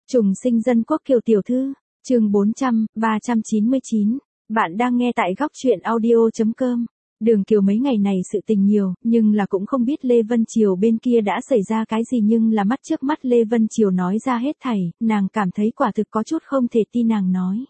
Trùng sinh dân quốc Kiều tiểu thư, chương 399. Bạn đang nghe tại góc truyện audio.com. Đường Kiều mấy ngày này sự tình nhiều, nhưng là cũng không biết Lê Vân Triều bên kia đã xảy ra cái gì, nhưng là mắt trước mắt Lê Vân Triều nói ra hết thảy, nàng cảm thấy quả thực có chút không thể tin. Nàng nói: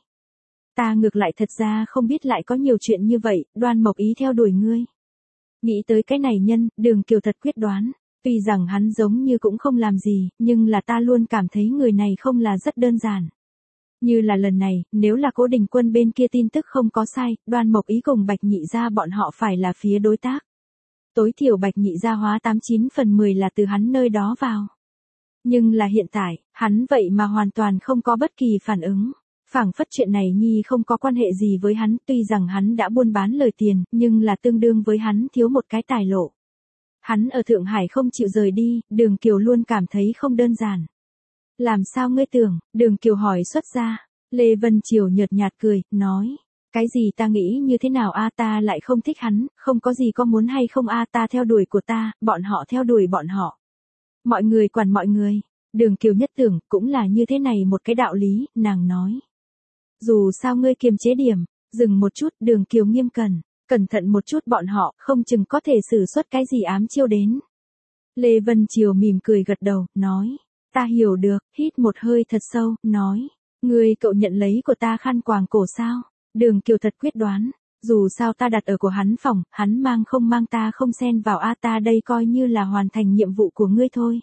ta ngược lại thật ra không biết lại có nhiều chuyện như vậy, Đoan Mộc Ý theo đuổi ngươi. Nghĩ tới cái này nhân, Đường Kiều thật quyết đoán. Tuy rằng hắn giống như cũng không làm gì, nhưng là ta luôn cảm thấy người này không là rất đơn giản. Như là lần này, nếu là Cố Đình Quân bên kia tin tức không có sai, Đoan Mộc Ý cùng Bạch Nhị gia bọn họ phải là phía đối tác. Tối thiểu Bạch Nhị gia hóa 89/10 là từ hắn nơi đó vào. Nhưng là hiện tại, hắn vậy mà hoàn toàn không có bất kỳ phản ứng. Phảng phất chuyện này nhi không có quan hệ gì với hắn, tuy rằng hắn đã buôn bán lời tiền, nhưng là tương đương với hắn thiếu một cái tài lộ. Hắn ở Thượng Hải không chịu rời đi, Đường Kiều luôn cảm thấy không đơn giản. Làm sao ngươi tưởng? Đường Kiều hỏi xuất ra. Lê Vân Triều nhợt nhạt cười, nói: cái gì ta nghĩ như thế nào a, ta lại không thích hắn, không có gì có muốn hay không a, ta theo đuổi của ta, bọn họ theo đuổi bọn họ. Mọi người quản mọi người. Đường Kiều nhất tưởng, cũng là như thế này một cái đạo lý, nàng nói: dù sao ngươi kiềm chế điểm. Dừng một chút, Đường Kiều nghiêm cẩn thận một chút, bọn họ không chừng có thể sử xuất cái gì ám chiêu đến. Lê Vân Triều mỉm cười gật đầu, nói: ta hiểu được. Hít một hơi thật sâu, nói: ngươi cậu nhận lấy của ta khăn quàng cổ sao? Đường Kiều thật quyết đoán. Dù sao ta đặt ở của hắn phòng, hắn mang không mang ta không xen vào a, ta đây coi như là hoàn thành nhiệm vụ của ngươi thôi.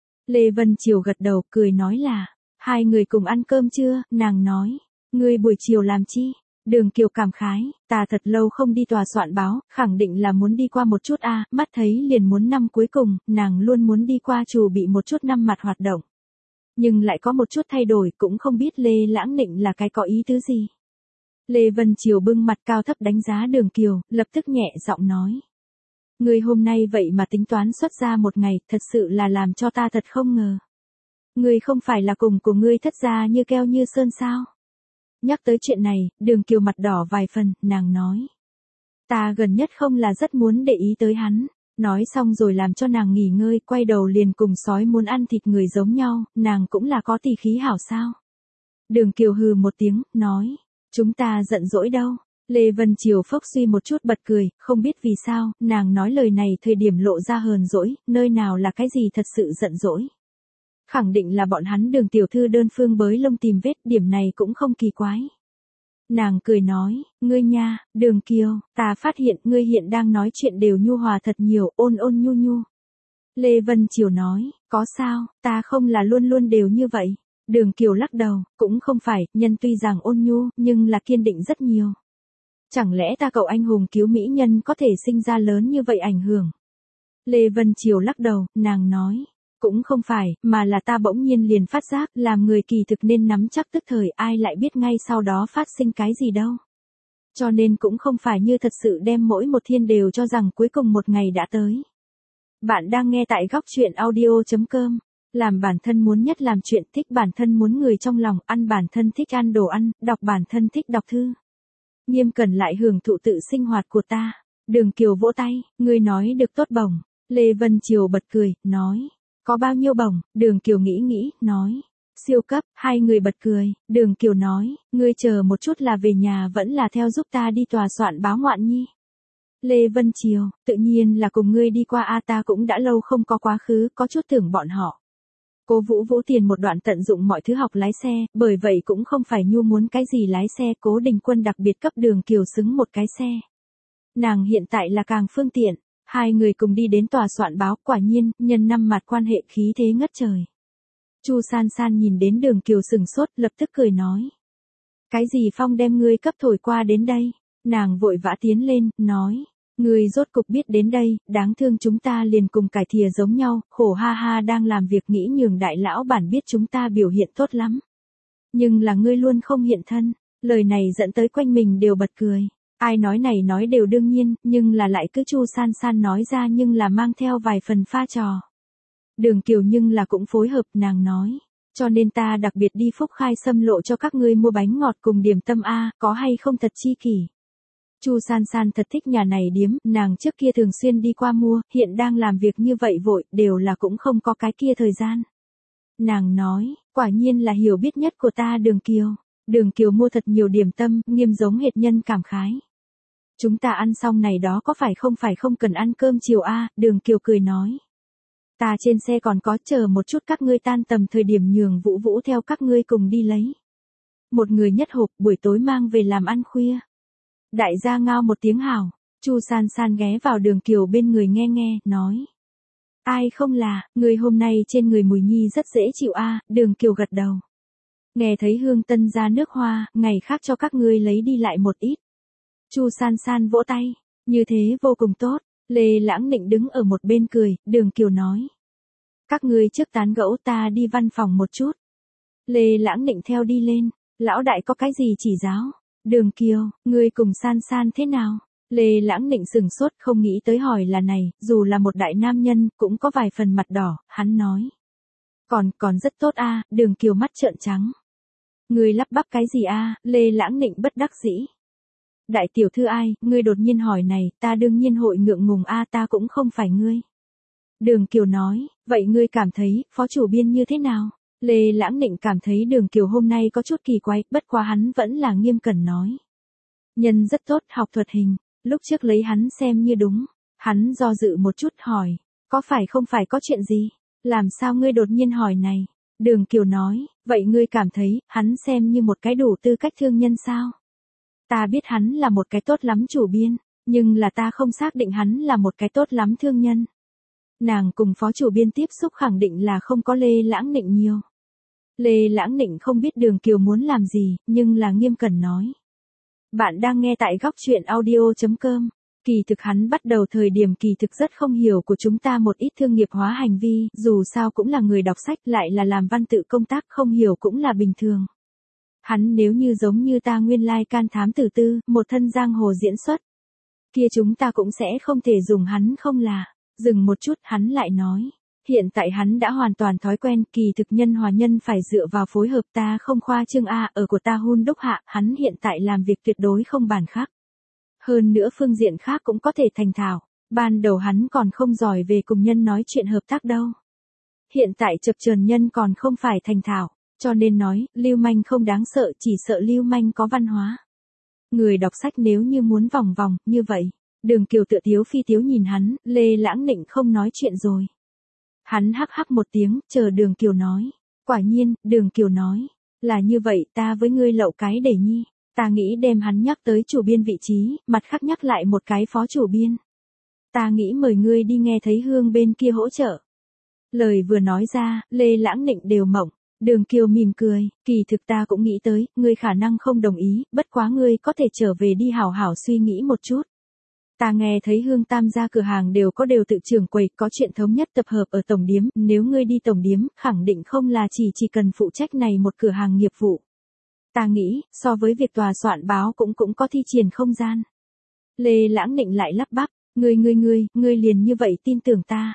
Lê Vân Triều gật đầu, cười nói là: hai người cùng ăn cơm chưa? Nàng nói: ngươi buổi chiều làm chi? Đường Kiều cảm khái, ta thật lâu không đi tòa soạn báo, khẳng định là muốn đi qua một chút a, mắt thấy liền muốn năm cuối cùng, nàng luôn muốn đi qua chuẩn bị một chút năm mặt hoạt động. Nhưng lại có một chút thay đổi, cũng không biết Lê Lãng Nịnh là cái có ý tứ gì. Lê Vân Triều bưng mặt cao thấp đánh giá Đường Kiều, lập tức nhẹ giọng nói: ngươi hôm nay vậy mà tính toán xuất ra một ngày, thật sự là làm cho ta thật không ngờ. Ngươi không phải là cùng của ngươi thất gia như keo như sơn sao? Nhắc tới chuyện này, Đường Kiều mặt đỏ vài phần, nàng nói: ta gần nhất không là rất muốn để ý tới hắn. Nói xong rồi làm cho nàng nghỉ ngơi, quay đầu liền cùng sói muốn ăn thịt người giống nhau, nàng cũng là có tỳ khí hảo sao. Đường Kiều hừ một tiếng, nói: chúng ta giận dỗi đâu. Lê Vân Triều phốc suy một chút bật cười, không biết vì sao, nàng nói lời này thời điểm lộ ra hờn dỗi, nơi nào là cái gì thật sự giận dỗi. Khẳng định là bọn hắn Đường tiểu thư đơn phương bới lông tìm vết, điểm này cũng không kỳ quái. Nàng cười nói: ngươi nha, Đường Kiều, ta phát hiện ngươi hiện đang nói chuyện đều nhu hòa thật nhiều, ôn ôn nhu nhu. Lê Vân Triều nói: có sao, ta không là luôn luôn đều như vậy. Đường Kiều lắc đầu, cũng không phải, nhân tuy rằng ôn nhu, nhưng là kiên định rất nhiều. Chẳng lẽ ta cậu anh hùng cứu mỹ nhân có thể sinh ra lớn như vậy ảnh hưởng? Lê Vân Triều lắc đầu, nàng nói: cũng không phải, mà là ta bỗng nhiên liền phát giác, làm người kỳ thực nên nắm chắc tức thời, ai lại biết ngay sau đó phát sinh cái gì đâu. Cho nên cũng không phải như thật sự đem mỗi một thiên đều cho rằng cuối cùng một ngày đã tới. Bạn đang nghe tại góc truyện audio.com. Làm bản thân muốn nhất làm chuyện, thích bản thân muốn người trong lòng, ăn bản thân thích ăn đồ ăn, đọc bản thân thích đọc thư. Nghiêm cẩn lại hưởng thụ tự sinh hoạt của ta. Đường Kiều vỗ tay, ngươi nói được tốt bổng. Lê Vân Triều bật cười, nói: có bao nhiêu bổng? Đường Kiều nghĩ, nói: siêu cấp. Hai người bật cười. Đường Kiều nói: ngươi chờ một chút là về nhà vẫn là theo giúp ta đi tòa soạn báo ngoạn nhi? Lê Vân Triều: tự nhiên là cùng ngươi đi qua a, ta cũng đã lâu không có quá khứ, có chút tưởng bọn họ. Cố Vũ Vũ tiền một đoạn tận dụng mọi thứ học lái xe, bởi vậy cũng không phải nhu muốn cái gì lái xe, Cố Đình Quân đặc biệt cấp Đường Kiều xứng một cái xe. Nàng hiện tại là càng phương tiện. Hai người cùng đi đến tòa soạn báo, quả nhiên, nhân năm mặt quan hệ khí thế ngất trời. Chu San San nhìn đến Đường Kiều sừng sốt, lập tức cười nói: cái gì phong đem ngươi cấp thổi qua đến đây? Nàng vội vã tiến lên, nói: ngươi rốt cục biết đến đây, đáng thương chúng ta liền cùng cải thìa giống nhau, khổ ha ha, đang làm việc nghĩ nhường đại lão bản biết chúng ta biểu hiện tốt lắm. Nhưng là ngươi luôn không hiện thân. Lời này dẫn tới quanh mình đều bật cười. Ai nói này nói đều đương nhiên, nhưng là lại cứ Chu San San nói ra, nhưng là mang theo vài phần pha trò. Đường Kiều nhưng là cũng phối hợp, nàng nói: cho nên ta đặc biệt đi Phúc Khai xâm lộ cho các ngươi mua bánh ngọt cùng điểm tâm a, có hay không thật chi kỷ. Chu San San thật thích nhà này điếm, nàng trước kia thường xuyên đi qua mua, hiện đang làm việc như vậy vội, đều là cũng không có cái kia thời gian. Nàng nói, quả nhiên là hiểu biết nhất của ta Đường Kiều. Đường Kiều mua thật nhiều điểm tâm, nghiêm giống hệt nhân cảm khái. Chúng ta ăn xong này đó có phải không cần ăn cơm chiều Đường Kiều cười nói. Ta trên xe còn có, chờ một chút các ngươi tan tầm thời điểm nhường Vũ Vũ theo các ngươi cùng đi lấy. Một người nhất hộp, buổi tối mang về làm ăn khuya. Đại gia ngao một tiếng hào, Chu San San ghé vào Đường Kiều bên người nghe, nói. Ai không là, người hôm nay trên người Mùi Nhi rất dễ chịu Đường Kiều gật đầu. Nghe thấy hương tân ra nước hoa, ngày khác cho các ngươi lấy đi lại một ít. Chu San San vỗ tay, như thế vô cùng tốt. Lê Lãng Nịnh đứng ở một bên cười, Đường Kiều nói. Các ngươi trước tán gẫu, ta đi văn phòng một chút. Lê Lãng Nịnh theo đi lên, lão đại có cái gì chỉ giáo? Đường Kiều, ngươi cùng San San thế nào? Lê Lãng Nịnh sừng sốt, không nghĩ tới hỏi là này, dù là một đại nam nhân, cũng có vài phần mặt đỏ, hắn nói. Còn rất tốt Đường Kiều mắt trợn trắng. Ngươi lắp bắp cái gì Lê Lãng Nịnh bất đắc dĩ. Đại tiểu thư ai, ngươi đột nhiên hỏi này, ta đương nhiên hội ngượng ngùng ta cũng không phải ngươi. Đường Kiều nói, vậy ngươi cảm thấy, phó chủ biên như thế nào? Lê Lãng Nịnh cảm thấy Đường Kiều hôm nay có chút kỳ quái, bất quá hắn vẫn là nghiêm cẩn nói. Nhân rất tốt, học thuật hình, lúc trước lấy hắn xem như đúng. Hắn do dự một chút hỏi, không phải có chuyện gì? Làm sao ngươi đột nhiên hỏi này? Đường Kiều nói, vậy ngươi cảm thấy, hắn xem như một cái đủ tư cách thương nhân sao? Ta biết hắn là một cái tốt lắm chủ biên, nhưng là ta không xác định hắn là một cái tốt lắm thương nhân. Nàng cùng phó chủ biên tiếp xúc khẳng định là không có Lê Lãng Nịnh nhiều. Lê Lãng Nịnh không biết Đường Kiều muốn làm gì, nhưng là nghiêm cẩn nói. Bạn đang nghe tại góc truyện audio.com. Kỳ thực hắn bắt đầu thời điểm kỳ thực rất không hiểu của chúng ta một ít thương nghiệp hóa hành vi, dù sao cũng là người đọc sách lại là làm văn tự công tác, không hiểu cũng là bình thường. Hắn nếu như giống như ta nguyên lai can thám tử tư, một thân giang hồ diễn xuất. Kia chúng ta cũng sẽ không thể dùng hắn không là. Dừng một chút hắn lại nói. Hiện tại hắn đã hoàn toàn thói quen, kỳ thực nhân hòa nhân phải dựa vào phối hợp, ta không khoa trương ở của ta hun đúc hạ, hắn hiện tại làm việc tuyệt đối không bàn khác. Hơn nữa phương diện khác cũng có thể thành thạo, ban đầu hắn còn không giỏi về cùng nhân nói chuyện hợp tác đâu. Hiện tại chập chờn nhân còn không phải thành thạo, cho nên nói, lưu manh không đáng sợ, chỉ sợ lưu manh có văn hóa. Người đọc sách nếu như muốn vòng vòng, như vậy. Đường Kiều tựa tiếu phi tiếu nhìn hắn, Lê Lãng Nịnh không nói chuyện rồi. Hắn hắc hắc một tiếng, chờ Đường Kiều nói. Quả nhiên, Đường Kiều nói. Là như vậy, ta với ngươi lậu cái để nhi. Ta nghĩ đem hắn nhắc tới chủ biên vị trí, mặt khác nhắc lại một cái phó chủ biên. Ta nghĩ mời ngươi đi nghe thấy hương bên kia hỗ trợ. Lời vừa nói ra, Lê Lãng Nịnh đều mộng. Đường Kiều mỉm cười, kỳ thực ta cũng nghĩ tới, ngươi khả năng không đồng ý, bất quá ngươi có thể trở về đi hảo hảo suy nghĩ một chút. Ta nghe thấy hương tam gia cửa hàng đều tự trưởng quầy, có chuyện thống nhất tập hợp ở tổng điếm, nếu ngươi đi tổng điếm, khẳng định không là chỉ cần phụ trách này một cửa hàng nghiệp vụ. Ta nghĩ, so với việc tòa soạn báo cũng có thi triển không gian. Lê Lãng Nịnh lại lắp bắp, ngươi liền như vậy tin tưởng ta.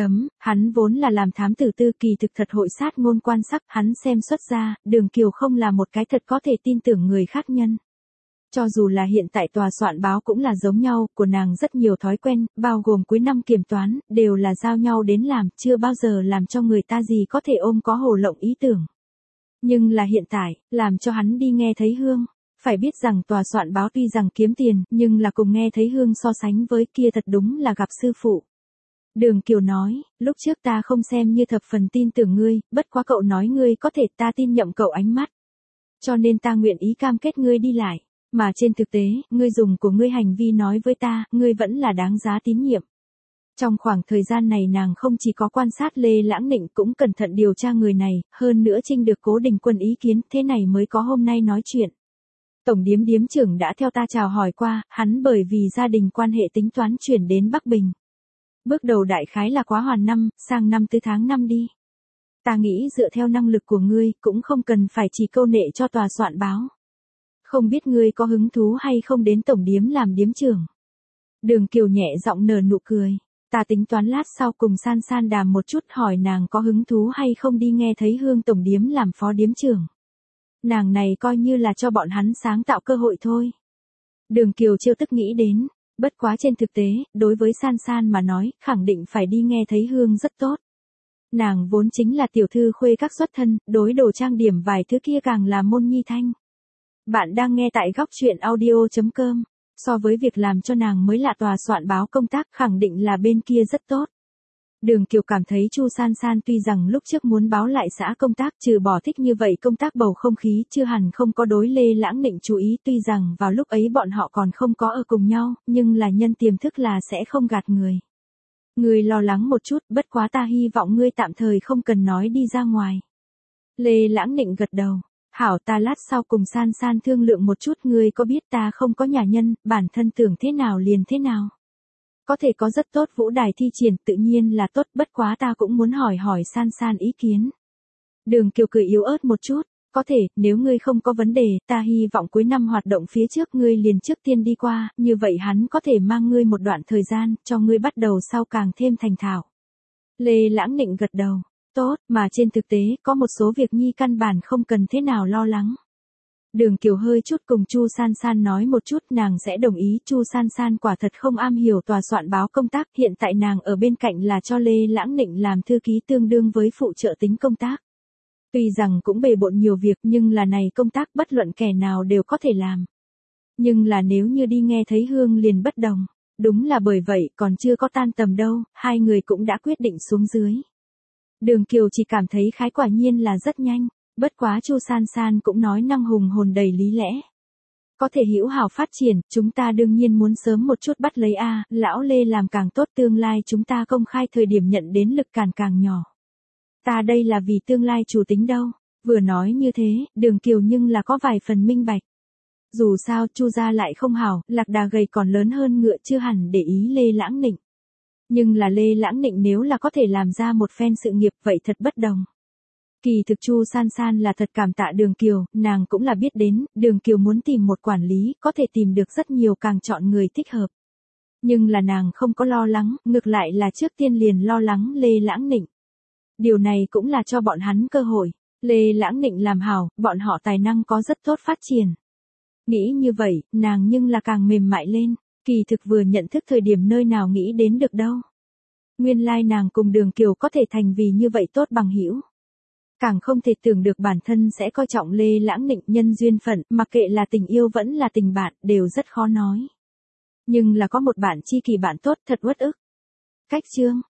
Hắn vốn là làm thám tử tư, kỳ thực thật hội sát ngôn quan sắc, hắn xem xuất ra, Đường Kiều không là một cái thật có thể tin tưởng người khác nhân. Cho dù là hiện tại tòa soạn báo cũng là giống nhau, của nàng rất nhiều thói quen, bao gồm cuối năm kiểm toán, đều là giao nhau đến làm, chưa bao giờ làm cho người ta gì có thể ôm có hồ lộng ý tưởng. Nhưng là hiện tại, làm cho hắn đi nghe thấy hương. Phải biết rằng tòa soạn báo tuy rằng kiếm tiền, nhưng là cùng nghe thấy hương so sánh với kia thật đúng là gặp sư phụ. Đường Kiều nói, lúc trước ta không xem như thập phần tin tưởng ngươi, bất quá cậu nói ngươi có thể, ta tin nhậm cậu ánh mắt. Cho nên ta nguyện ý cam kết ngươi đi lại. Mà trên thực tế, ngươi dùng của ngươi hành vi nói với ta, ngươi vẫn là đáng giá tín nhiệm. Trong khoảng thời gian này nàng không chỉ có quan sát Lê Lãng Nịnh cũng cẩn thận điều tra người này, hơn nữa trinh được Cố Đình Quân ý kiến, thế này mới có hôm nay nói chuyện. Tổng điếm trưởng đã theo ta chào hỏi qua, hắn bởi vì gia đình quan hệ tính toán chuyển đến Bắc Bình. Bước đầu đại khái là quá hoàn năm, sang năm 4 tháng 5 đi. Ta nghĩ dựa theo năng lực của ngươi, cũng không cần phải chỉ câu nệ cho tòa soạn báo. Không biết ngươi có hứng thú hay không đến tổng điếm làm điếm trưởng. Đường Kiều nhẹ giọng nở nụ cười. Ta tính toán lát sau cùng San San đàm một chút, hỏi nàng có hứng thú hay không đi nghe thấy hương tổng điếm làm phó điếm trưởng. Nàng này coi như là cho bọn hắn sáng tạo cơ hội thôi. Đường Kiều trêu tức nghĩ đến. Bất quá trên thực tế, đối với San San mà nói, khẳng định phải đi nghe thấy hương rất tốt. Nàng vốn chính là tiểu thư khuê các xuất thân, đối đồ trang điểm vài thứ kia càng là môn nhi thanh. Bạn đang nghe tại góc chuyện audio.com. So với việc làm cho nàng mới lạ tòa soạn báo công tác, khẳng định là bên kia rất tốt. Đường Kiều cảm thấy Chu San San tuy rằng lúc trước muốn báo lại xã công tác, trừ bỏ thích như vậy công tác bầu không khí chưa hẳn không có đối Lê Lãng Nịnh chú ý, tuy rằng vào lúc ấy bọn họ còn không có ở cùng nhau, nhưng là nhân tiềm thức là sẽ không gạt người. Ngươi lo lắng một chút, bất quá ta hy vọng ngươi tạm thời không cần nói đi ra ngoài. Lê Lãng Nịnh gật đầu. Hảo, ta lát sau cùng San San thương lượng một chút, ngươi có biết ta không có nhà nhân, bản thân tưởng thế nào liền thế nào. Có thể có rất tốt vũ đài thi triển, tự nhiên là tốt, bất quá ta cũng muốn hỏi hỏi San San ý kiến. Đường Kiều cười yếu ớt một chút, có thể, nếu ngươi không có vấn đề, ta hy vọng cuối năm hoạt động phía trước ngươi liền trước tiên đi qua, như vậy hắn có thể mang ngươi một đoạn thời gian, cho ngươi bắt đầu sau càng thêm thành thạo. Lê Lãng Nịnh gật đầu, tốt, mà trên thực tế, có một số việc nhi căn bản không cần thế nào lo lắng. Đường Kiều hơi chút cùng Chu San San nói một chút, nàng sẽ đồng ý. Chu San San quả thật không am hiểu tòa soạn báo công tác, hiện tại nàng ở bên cạnh là cho Lê Lãng Nịnh làm thư ký tương đương với phụ trợ tính công tác. Tuy rằng cũng bề bộn nhiều việc nhưng là này công tác bất luận kẻ nào đều có thể làm. Nhưng là nếu như đi nghe thấy hương liền bất đồng. Đúng là bởi vậy còn chưa có tan tầm đâu, hai người cũng đã quyết định xuống dưới. Đường Kiều chỉ cảm thấy khái quả nhiên là rất nhanh. Bất quá Chu San San cũng nói năng hùng hồn đầy lý lẽ. Có thể hữu hảo phát triển, chúng ta đương nhiên muốn sớm một chút bắt lấy lão Lê làm càng tốt, tương lai chúng ta công khai thời điểm nhận đến lực cản càng nhỏ. Ta đây là vì tương lai chủ tính đâu. Vừa nói như thế, Đường Kiều nhưng là có vài phần minh bạch. Dù sao Chu gia lại không hảo, lạc đà gầy còn lớn hơn ngựa, chưa hẳn để ý Lê Lãng Nịnh. Nhưng là Lê Lãng Nịnh nếu là có thể làm ra một phen sự nghiệp vậy thật bất đồng. Kỳ thực Chu San San là thật cảm tạ Đường Kiều, nàng cũng là biết đến, Đường Kiều muốn tìm một quản lý, có thể tìm được rất nhiều, càng chọn người thích hợp. Nhưng là nàng không có lo lắng, ngược lại là trước tiên liền lo lắng Lê Lãng Nịnh. Điều này cũng là cho bọn hắn cơ hội. Lê Lãng Nịnh làm hảo, bọn họ tài năng có rất tốt phát triển. Nghĩ như vậy, nàng nhưng là càng mềm mại lên, kỳ thực vừa nhận thức thời điểm nơi nào nghĩ đến được đâu. Nguyên lai nàng cùng Đường Kiều có thể thành vì như vậy tốt bằng hữu. Càng không thể tưởng được bản thân sẽ coi trọng Lê Lãng Nịnh, nhân duyên phận, mặc kệ là tình yêu vẫn là tình bạn, đều rất khó nói. Nhưng là có một bạn tri kỷ bạn tốt thật uất ức. Cách chương